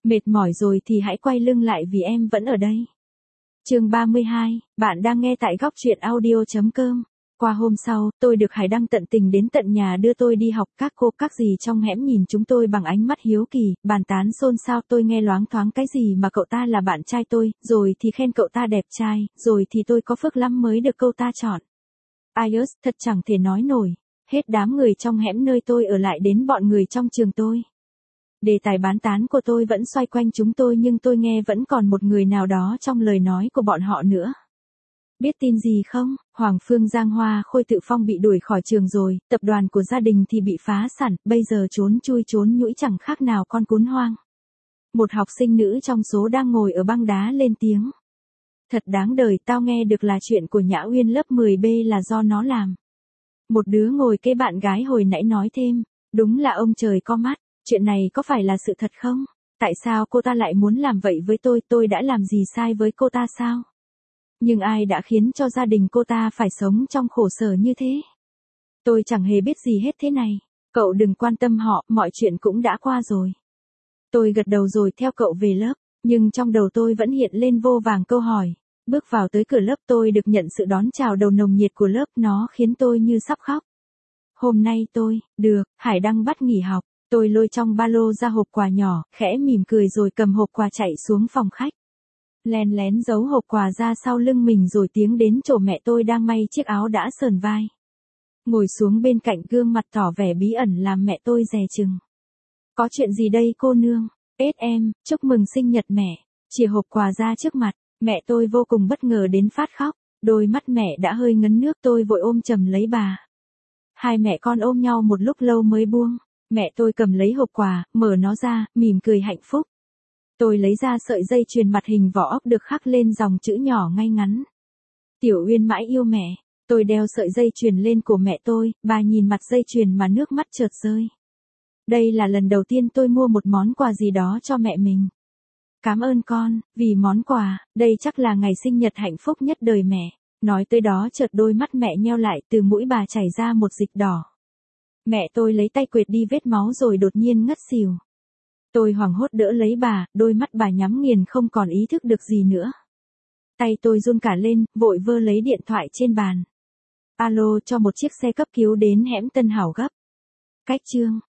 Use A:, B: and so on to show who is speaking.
A: Mệt mỏi rồi thì hãy quay lưng lại vì em vẫn ở đây. Chương 32, bạn đang nghe tại góc truyện audio.com. Qua hôm sau, tôi được Hải Đăng tận tình đến tận nhà đưa tôi đi học. Các cô các dì trong hẻm nhìn chúng tôi bằng ánh mắt hiếu kỳ, bàn tán xôn xao. Tôi nghe loáng thoáng cái gì mà cậu ta là bạn trai tôi, rồi thì khen cậu ta đẹp trai, rồi thì tôi có phước lắm mới được cậu ta chọn. Ai ớt, thật chẳng thể nói nổi. Hết đám người trong hẻm nơi tôi ở lại đến bọn người trong trường tôi. Đề tài bán tán của tôi vẫn xoay quanh chúng tôi, nhưng tôi nghe vẫn còn một người nào đó trong lời nói của bọn họ nữa. Biết tin gì không? Hoàng Phương Giang Hoa Khôi Tự Phong bị đuổi khỏi trường rồi, tập đoàn của gia đình thì bị phá sản, bây giờ trốn chui trốn nhũi chẳng khác nào con cún hoang. Một học sinh nữ trong số đang ngồi ở băng đá lên tiếng. Thật đáng đời, tao nghe được là chuyện của Nhã Uyên lớp 10B là do nó làm. Một đứa ngồi kế bạn gái hồi nãy nói thêm, đúng là ông trời có mắt, chuyện này có phải là sự thật không? Tại sao cô ta lại muốn làm vậy với tôi đã làm gì sai với cô ta sao? Nhưng ai đã khiến cho gia đình cô ta phải sống trong khổ sở như thế? Tôi chẳng hề biết gì hết thế này. Cậu đừng quan tâm họ, mọi chuyện cũng đã qua rồi. Tôi gật đầu rồi theo cậu về lớp, nhưng trong đầu tôi vẫn hiện lên vô vàn câu hỏi. Bước vào tới cửa lớp tôi được nhận sự đón chào đầu nồng nhiệt của lớp, nó khiến tôi như sắp khóc. Hôm nay Hải Đăng bắt nghỉ học, tôi lôi trong ba lô ra hộp quà nhỏ, khẽ mỉm cười rồi cầm hộp quà chạy xuống phòng khách. Lén lén giấu hộp quà ra sau lưng mình rồi tiến đến chỗ mẹ tôi đang may chiếc áo đã sờn vai. Ngồi xuống bên cạnh gương mặt tỏ vẻ bí ẩn làm mẹ tôi dè chừng. Có chuyện gì đây cô nương? Em, chúc mừng sinh nhật mẹ. Chìa hộp quà ra trước mặt, mẹ tôi vô cùng bất ngờ đến phát khóc. Đôi mắt mẹ đã hơi ngấn nước, tôi vội ôm chầm lấy bà. Hai mẹ con ôm nhau một lúc lâu mới buông. Mẹ tôi cầm lấy hộp quà, mở nó ra, mỉm cười hạnh phúc. Tôi lấy ra sợi dây chuyền mặt hình vỏ ốc được khắc lên dòng chữ nhỏ ngay ngắn. Tiểu Uyên mãi yêu mẹ. Tôi đeo sợi dây chuyền lên cổ mẹ tôi, bà nhìn mặt dây chuyền mà nước mắt chợt rơi. Đây là lần đầu tiên tôi mua một món quà gì đó cho mẹ mình. Cảm ơn con, vì món quà, đây chắc là ngày sinh nhật hạnh phúc nhất đời mẹ. Nói tới đó chợt đôi mắt mẹ nheo lại, từ mũi bà chảy ra một dịch đỏ. Mẹ tôi lấy tay quệt đi vết máu rồi đột nhiên ngất xỉu. Tôi hoảng hốt đỡ lấy bà, đôi mắt bà nhắm nghiền không còn ý thức được gì nữa. Tay tôi run cả lên, vội vơ lấy điện thoại trên bàn. Alo, cho một chiếc xe cấp cứu đến hẻm Tân Hảo gấp. Cách chương